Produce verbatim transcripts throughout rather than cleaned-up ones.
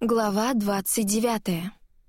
Глава двадцать девятая.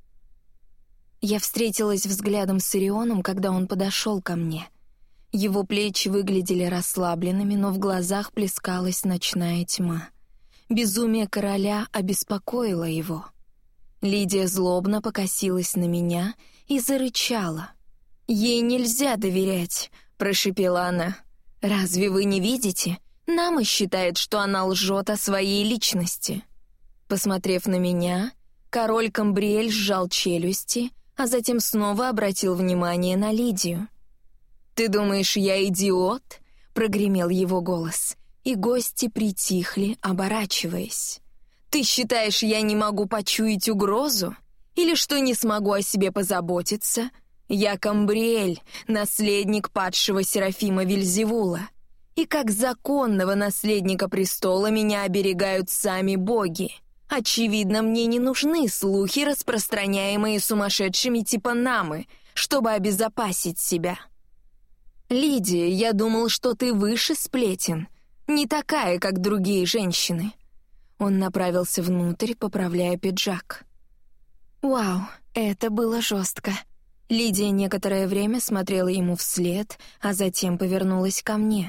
Я встретилась взглядом с Орионом, когда он подошел ко мне. Его плечи выглядели расслабленными, но в глазах плескалась ночная тьма. Безумие короля обеспокоило его. Лидия злобно покосилась на меня и зарычала. «Ей нельзя доверять», — прошипела она. «Разве вы не видите? Нама считает, что она лжет о своей личности». Посмотрев на меня, король Камбриэль сжал челюсти, а затем снова обратил внимание на Лидию. «Ты думаешь, я идиот?» — прогремел его голос, и гости притихли, оборачиваясь. «Ты считаешь, я не могу почуять угрозу? Или что не смогу о себе позаботиться? Я Камбриэль, наследник падшего Серафима Вельзевула, и как законного наследника престола меня оберегают сами боги. Очевидно, мне не нужны слухи, распространяемые сумасшедшими типа Намы, чтобы обезопасить себя. Лидия, я думал, что ты выше сплетен, не такая, как другие женщины». Он направился внутрь, поправляя пиджак. Вау, это было жестко. Лидия некоторое время смотрела ему вслед, а затем повернулась ко мне.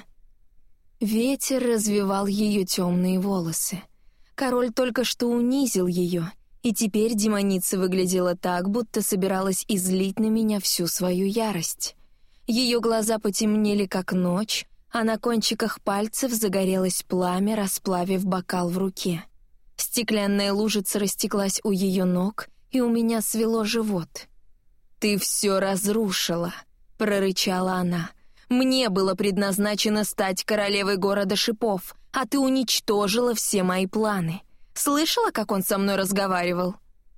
Ветер развевал ее темные волосы. Король только что унизил ее, и теперь демоница выглядела так, будто собиралась излить на меня всю свою ярость. Ее глаза потемнели, как ночь, а на кончиках пальцев загорелось пламя, расплавив бокал в руке. Стеклянная лужица растеклась у ее ног, и у меня свело живот. «Ты все разрушила», — прорычала она. «Мне было предназначено стать королевой города шипов, а ты уничтожила все мои планы. Слышала, как он со мной разговаривал?»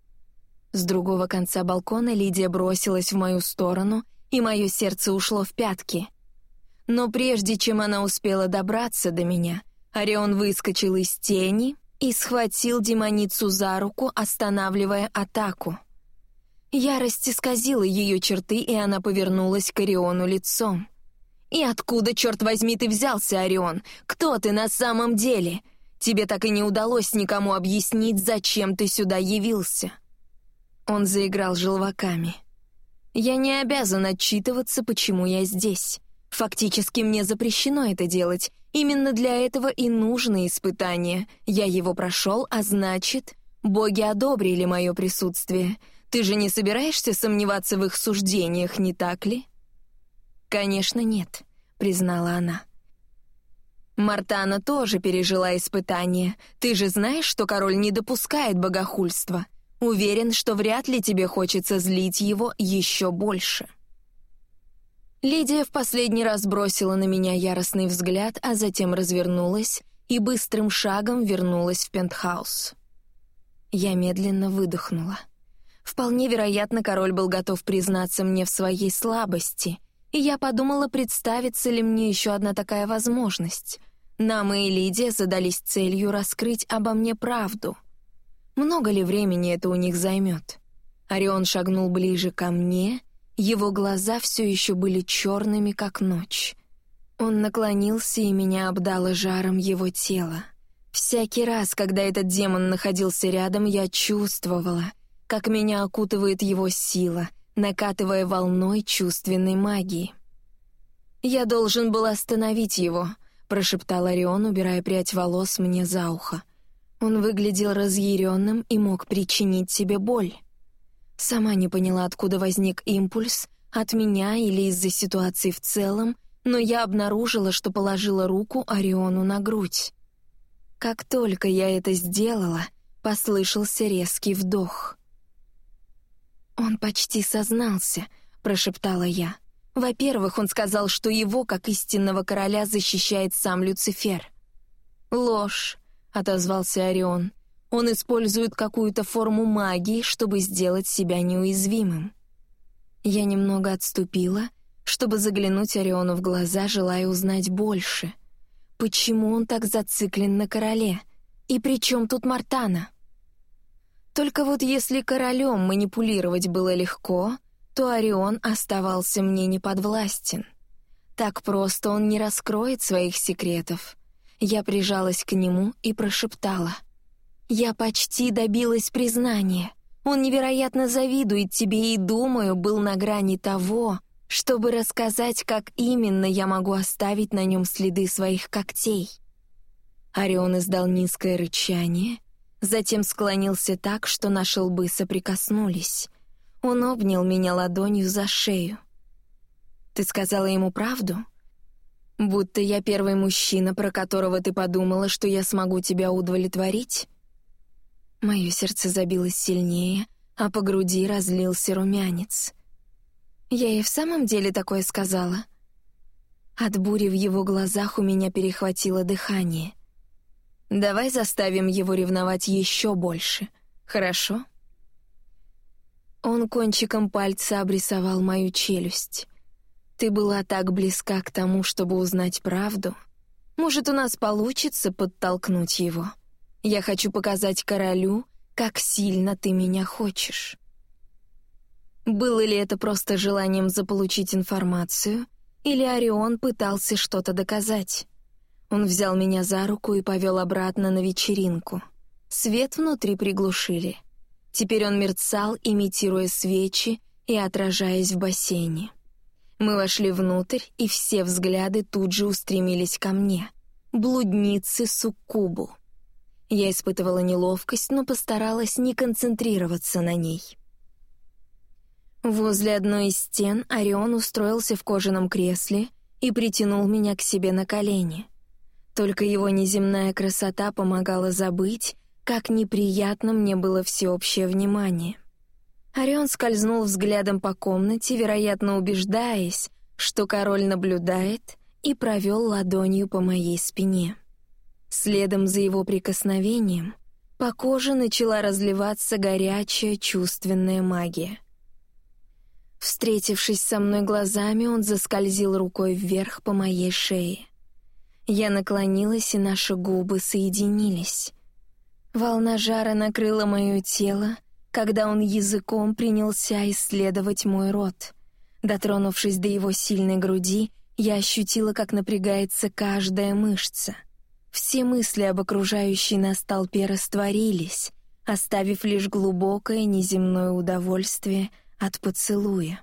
С другого конца балкона Лидия бросилась в мою сторону, и мое сердце ушло в пятки. Но прежде чем она успела добраться до меня, Орион выскочил из тени и схватил демоницу за руку, останавливая атаку. Ярость исказила ее черты, и она повернулась к Ориону лицом. «И откуда, черт возьми, ты взялся, Орион? Кто ты на самом деле? Тебе так и не удалось никому объяснить, зачем ты сюда явился». Он заиграл желваками. «Я не обязан отчитываться, почему я здесь. Фактически мне запрещено это делать. Именно для этого и нужно испытание. Я его прошел, а значит, боги одобрили мое присутствие. Ты же не собираешься сомневаться в их суждениях, не так ли?» «Конечно, нет», — признала она. «Мартана тоже пережила испытание. Ты же знаешь, что король не допускает богохульства. Уверен, что вряд ли тебе хочется злить его еще больше». Лидия в последний раз бросила на меня яростный взгляд, а затем развернулась и быстрым шагом вернулась в пентхаус. Я медленно выдохнула. Вполне вероятно, король был готов признаться мне в своей слабости, и я подумала, представится ли мне еще одна такая возможность. Нама и Лидия задались целью раскрыть обо мне правду. Много ли времени это у них займет? Орион шагнул ближе ко мне, его глаза все еще были черными, как ночь. Он наклонился, и меня обдало жаром его тела. Всякий раз, когда этот демон находился рядом, я чувствовала, как меня окутывает его сила, накатывая волной чувственной магии. «Я должен был остановить его», — прошептал Орион, убирая прядь волос мне за ухо. Он выглядел разъяренным и мог причинить себе боль. Сама не поняла, откуда возник импульс, от меня или из-за ситуации в целом, но я обнаружила, что положила руку Ориону на грудь. Как только я это сделала, послышался резкий вдох. «Он почти сознался», — прошептала я. «Во-первых, он сказал, что его, как истинного короля, защищает сам Люцифер». «Ложь», — отозвался Орион. «Он использует какую-то форму магии, чтобы сделать себя неуязвимым». Я немного отступила, чтобы заглянуть Ориону в глаза, желая узнать больше. Почему он так зациклен на короле? И при чем тут Мартана? Только вот если королем манипулировать было легко, то Орион оставался мне неподвластен. Так просто он не раскроет своих секретов. Я прижалась к нему и прошептала: Я почти добилась признания. Он невероятно завидует тебе и, думаю, был на грани того, чтобы рассказать, как именно я могу оставить на нем следы своих когтей». Орион издал низкое рычание, затем склонился так, что наши лбы соприкоснулись. Он обнял меня ладонью за шею. «Ты сказала ему правду? Будто я первый мужчина, про которого ты подумала, что я смогу тебя удовлетворить?» Мое сердце забилось сильнее, а по груди разлился румянец. Я и в самом деле такое сказала. От бури в его глазах у меня перехватило дыхание. «Давай заставим его ревновать еще больше, хорошо?» Он кончиком пальца обрисовал мою челюсть. «Ты была так близка к тому, чтобы узнать правду. Может, у нас получится подтолкнуть его? Я хочу показать королю, как сильно ты меня хочешь». Было ли это просто желанием заполучить информацию, или Орион пытался что-то доказать? Он взял меня за руку и повел обратно на вечеринку. Свет внутри приглушили. Теперь он мерцал, имитируя свечи и отражаясь в бассейне. Мы вошли внутрь, и все взгляды тут же устремились ко мне. Блуднице Суккубу. Я испытывала неловкость, но постаралась не концентрироваться на ней. Возле одной из стен Орион устроился в кожаном кресле и притянул меня к себе на колени. Только его неземная красота помогала забыть, как неприятно мне было всеобщее внимание. Орион скользнул взглядом по комнате, вероятно, убеждаясь, что король наблюдает, и провел ладонью по моей спине. Следом за его прикосновением по коже начала разливаться горячая чувственная магия. Встретившись со мной глазами, он заскользил рукой вверх по моей шее. Я наклонилась, и наши губы соединились. Волна жара накрыла мое тело, когда он языком принялся исследовать мой рот. Дотронувшись до его сильной груди, я ощутила, как напрягается каждая мышца. Все мысли об окружающей нас толпе растворились, оставив лишь глубокое неземное удовольствие от поцелуя.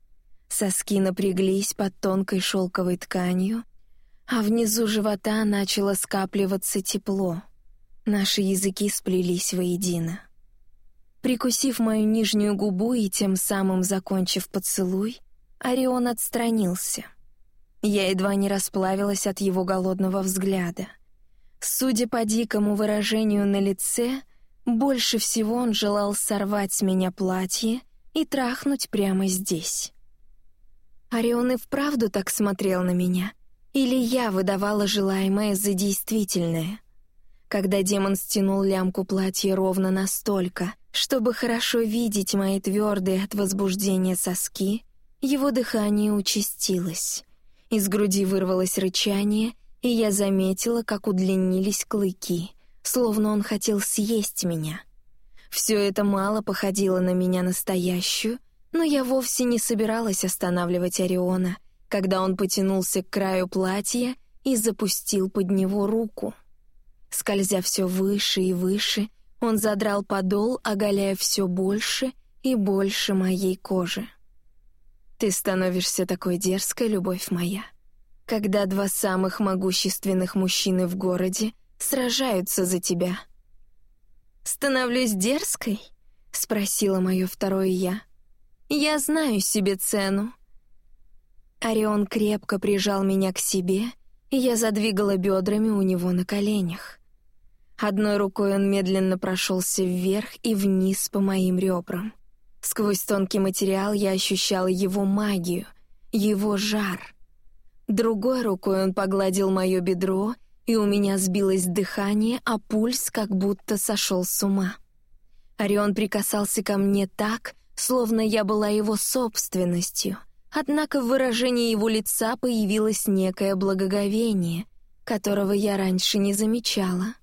Соски напряглись под тонкой шелковой тканью, а внизу живота начало скапливаться тепло. Наши языки сплелись воедино. Прикусив мою нижнюю губу и тем самым закончив поцелуй, Орион отстранился. Я едва не расплавилась от его голодного взгляда. Судя по дикому выражению на лице, больше всего он желал сорвать с меня платье и трахнуть прямо здесь. Орион и вправду так смотрел на меня, или я выдавала желаемое за действительное? Когда демон стянул лямку платья ровно настолько, чтобы хорошо видеть мои твердые от возбуждения соски, его дыхание участилось. Из груди вырвалось рычание, и я заметила, как удлинились клыки, словно он хотел съесть меня. Все это мало походило на меня настоящую, но я вовсе не собиралась останавливать Ориона, когда он потянулся к краю платья и запустил под него руку. Скользя все выше и выше, он задрал подол, оголяя все больше и больше моей кожи. «Ты становишься такой дерзкой, любовь моя, когда два самых могущественных мужчины в городе сражаются за тебя». «Становлюсь дерзкой?» — спросила мое второе «я». «Я знаю себе цену». Орион крепко прижал меня к себе, и я задвигала бедрами у него на коленях. Одной рукой он медленно прошелся вверх и вниз по моим ребрам. Сквозь тонкий материал я ощущала его магию, его жар. Другой рукой он погладил мое бедро, и у меня сбилось дыхание, а пульс как будто сошел с ума. Орион прикасался ко мне так, словно я была его собственностью, однако в выражении его лица появилось некое благоговение, которого я раньше не замечала.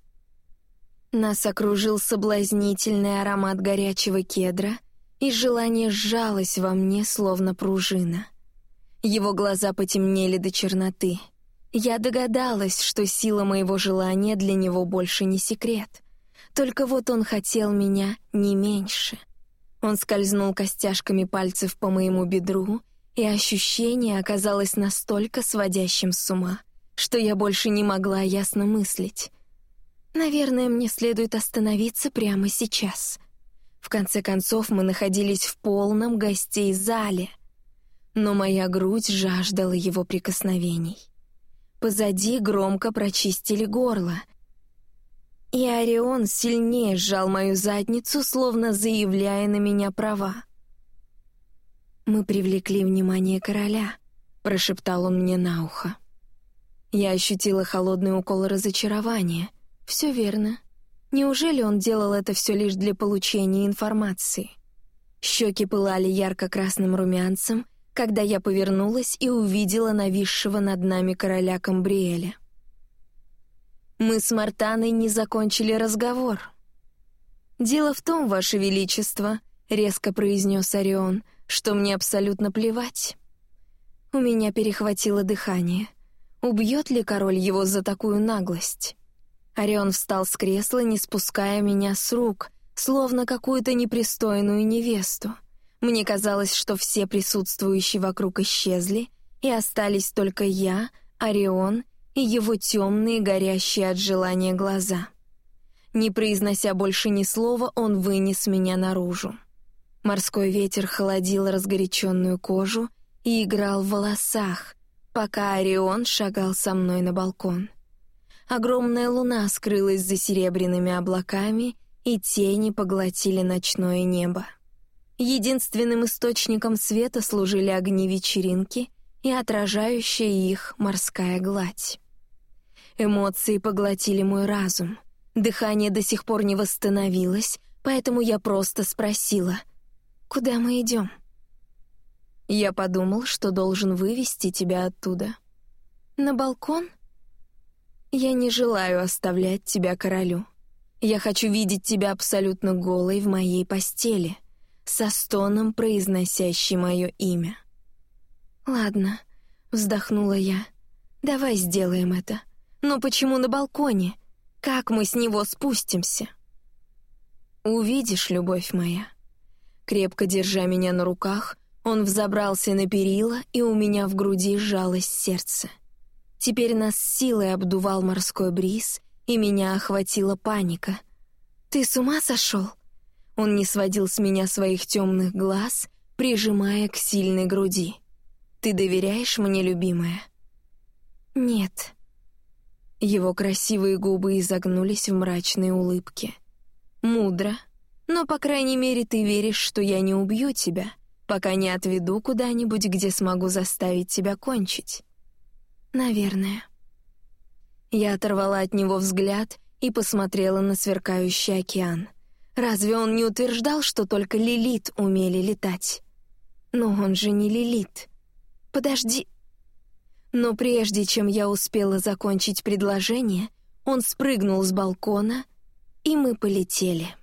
Нас окружил соблазнительный аромат горячего кедра, и желание сжалось во мне, словно пружина. Его глаза потемнели до черноты. Я догадалась, что сила моего желания для него больше не секрет. Только вот он хотел меня не меньше. Он скользнул костяшками пальцев по моему бедру, и ощущение оказалось настолько сводящим с ума, что я больше не могла ясно мыслить. Наверное, мне следует остановиться прямо сейчас. В конце концов, мы находились в полном гостей зале, но моя грудь жаждала его прикосновений. Позади громко прочистили горло, и Орион сильнее сжал мою задницу, словно заявляя на меня права. «Мы привлекли внимание короля», — прошептал он мне на ухо. Я ощутила холодный укол разочарования. Все верно. Неужели он делал это все лишь для получения информации? Щеки пылали ярко-красным румянцем, когда я повернулась и увидела нависшего над нами короля Камбриэля. Мы с Мартаной не закончили разговор. «Дело в том, Ваше Величество», — резко произнес Орион, «что мне абсолютно плевать». У меня перехватило дыхание. Убьет ли король его за такую наглость? Орион встал с кресла, не спуская меня с рук, словно какую-то непристойную невесту. Мне казалось, что все присутствующие вокруг исчезли, и остались только я, Орион и его темные, горящие от желания глаза. Не произнося больше ни слова, он вынес меня наружу. Морской ветер холодил разгоряченную кожу и играл в волосах, пока Орион шагал со мной на балкон. Огромная луна скрылась за серебряными облаками, и тени поглотили ночное небо. Единственным источником света служили огни вечеринки и отражающая их морская гладь. Эмоции поглотили мой разум. Дыхание до сих пор не восстановилось, поэтому я просто спросила: «Куда мы идем?» «Я подумал, что должен вывести тебя оттуда». «На балкон?» «Я не желаю оставлять тебя королю. Я хочу видеть тебя абсолютно голой в моей постели, со стоном произносящей мое имя». «Ладно», — вздохнула я, — «давай сделаем это. Но почему на балконе? Как мы с него спустимся?» «Увидишь, любовь моя». Крепко держа меня на руках, он взобрался на перила, и у меня в груди сжалось сердце. Теперь нас силой обдувал морской бриз, и меня охватила паника. «Ты с ума сошел?» Он не сводил с меня своих темных глаз, прижимая к сильной груди. «Ты доверяешь мне, любимая?» «Нет». Его красивые губы изогнулись в мрачной улыбке. «Мудро. Но, по крайней мере, ты веришь, что я не убью тебя, пока не отведу куда-нибудь, где смогу заставить тебя кончить». «Наверное». Я оторвала от него взгляд и посмотрела на сверкающий океан. Разве он не утверждал, что только Лилит умели летать? Но он же не Лилит. Подожди. Но прежде чем я успела закончить предложение, он спрыгнул с балкона, и мы полетели.